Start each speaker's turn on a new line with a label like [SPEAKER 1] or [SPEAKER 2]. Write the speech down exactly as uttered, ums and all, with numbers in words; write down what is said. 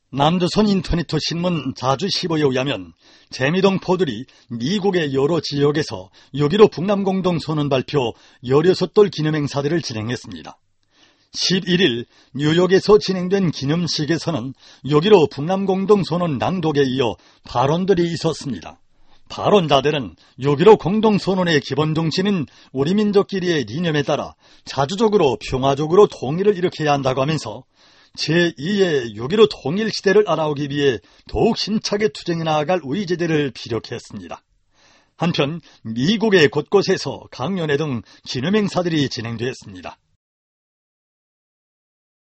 [SPEAKER 1] 남조선 인터네트 신문 자주시보에 의하면 재미동 포들이 미국의 여러 지역에서 육점일오 북남공동선언 발표 열여섯 돌 기념행사들을 진행했습니다. 십일일 뉴욕에서 진행된 기념식에서는 육점일오 북남공동선언 낭독에 이어 발언들이 있었습니다. 발언자들은 육점일오 공동선언의 기본 정신은 우리 민족끼리의 이념에 따라 자주적으로 평화적으로 통일을 일으켜야 한다고 하면서 제이의 육점일오 통일시대를 알아오기 위해 더욱 힘차게 투쟁해 나아갈 의지들을 피력했습니다. 한편 미국의 곳곳에서 강연회 등 기념행사들이 진행되었습니다.